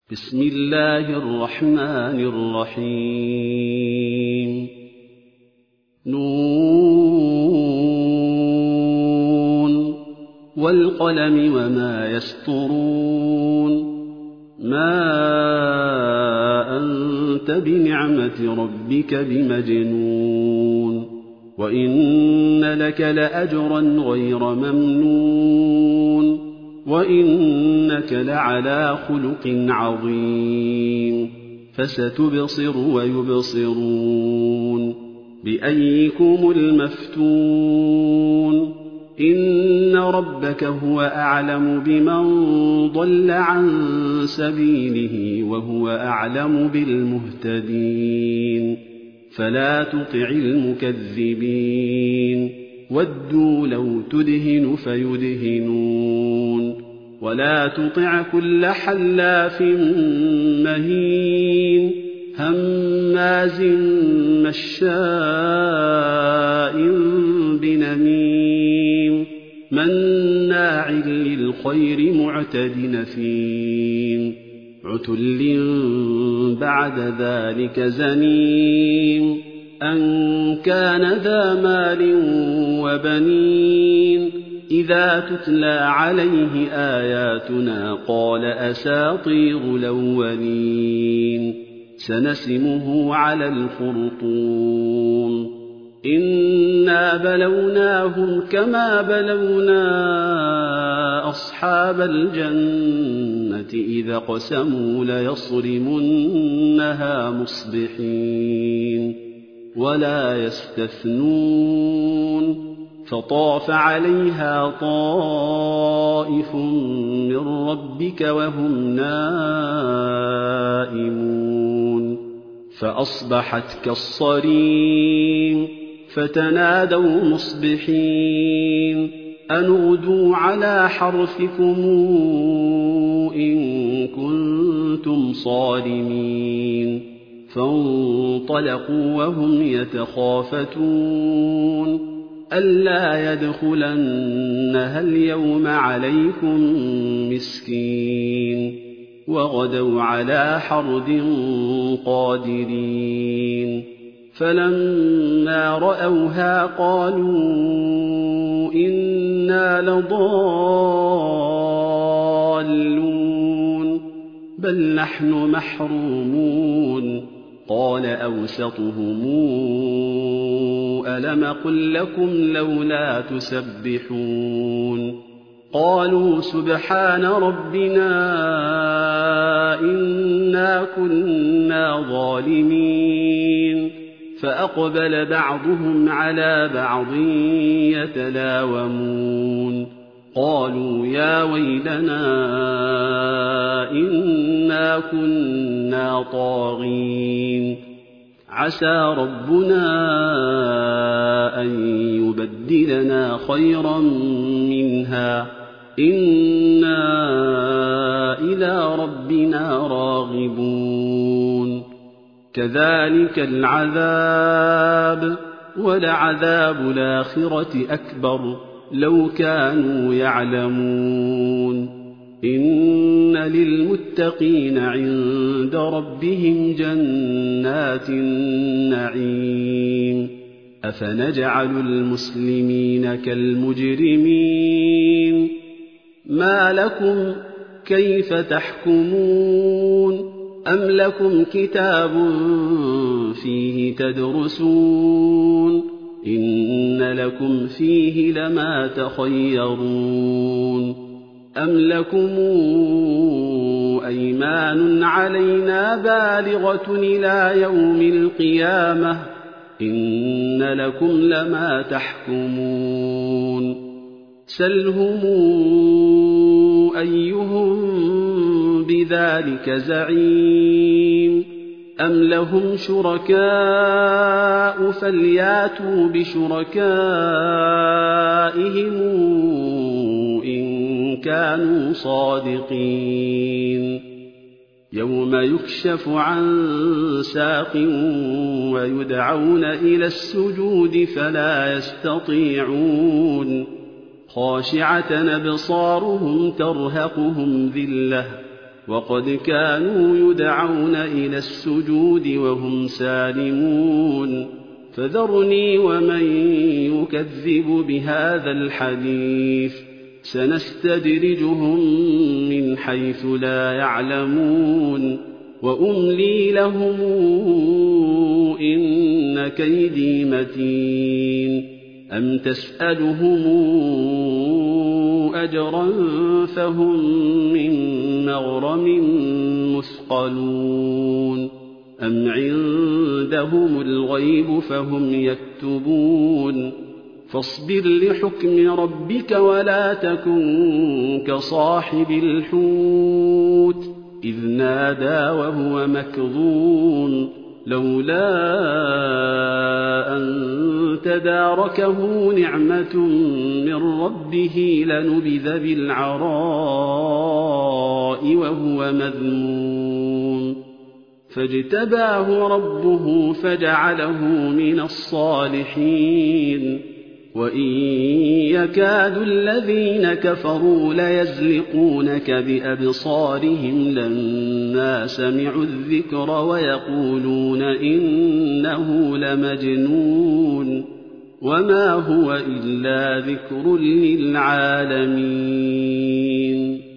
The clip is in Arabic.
بسم الله الرحمن الرحيم نون والقلم وما يسطرون ما أنت بنعمة ربك بمجنون وإن لك لأجرا غير ممنون وإنك لعلى خلق عظيم فستبصر ويبصرون بأيكم المفتون إن ربك هو أعلم بمن ضل عن سبيله وهو أعلم بالمهتدين فلا تطع المكذبين ودوا لو تدهن فيدهنون ولا تطع كل حلاف مهين هماز مشاء بنميم مناع للخير معتد نثيم عتل بعد ذلك زنيم أن كان ذا مال وبنين إذا تتلى عليه آياتنا قال أساطير الأولين سنسمه على الخرطوم إنا بلوناهم كما بلونا أصحاب الجنة إذا قسموا ليصرمنها مصبحين ولا يستثنون فطاف عليها طائف من ربك وهم نائمون فأصبحت كالصريم فتنادوا مصبحين أن اغدوا على حرثكم إن كنتم صارمين فانطلقوا وهم يتخافتون ألا يدخلنها اليوم عليكم مسكين وغدوا على حرد قادرين فلما رأوها قالوا إنا لضالون بل نحن محرومون قال أوسطهم ألم قل لكم لولا تسبحون قالوا سبحان ربنا إنا كنا ظالمين فأقبل بعضهم على بعض يتلاومون قالوا يا ويلنا إنا كنا طاغين عسى ربنا أن يبدلنا خيرا منها إنا إلى ربنا راغبون كذلك العذاب ولعذاب الآخرة أكبر لو كانوا يعلمون إن للمتقين عند ربهم جنات النعيم أفنجعل المسلمين كالمجرمين ما لكم كيف تحكمون أم لكم كتاب فيه تدرسون إن لكم فيه لما تخيرون أم لكم أيمان علينا بالغة إلى يوم القيامة إن لكم لما تحكمون سلهم أيهم بذلك زعيم أم لهم شركاء فلياتوا بشركائهم إن كانوا صادقين يوم يكشف عن ساق ويدعون إلى السجود فلا يستطيعون خاشعة أبصارهم ترهقهم ذلة وقد كانوا يدعون إلى السجود وهم سالمون فذرني ومن يكذب بهذا الحديث سنستدرجهم من حيث لا يعلمون وأملي لهم إن كيدي متين أم تسألهم أجرا فهم من مغرم مثقلون أم عندهم الغيب فهم يكتبون فاصبر لحكم ربك ولا تكن كصاحب الحوت إذ نادى وهو مكظوم لولا أن تداركه نعمة من ربه لنبذ بالعراء وهو مذموم فاجتباه ربه فجعله من الصالحين وإن يكاد الذين كفروا ليزلقونك بأبصارهم لما سمعوا الذكر ويقولون إنه لمجنون وما هو إلا ذكر للعالمين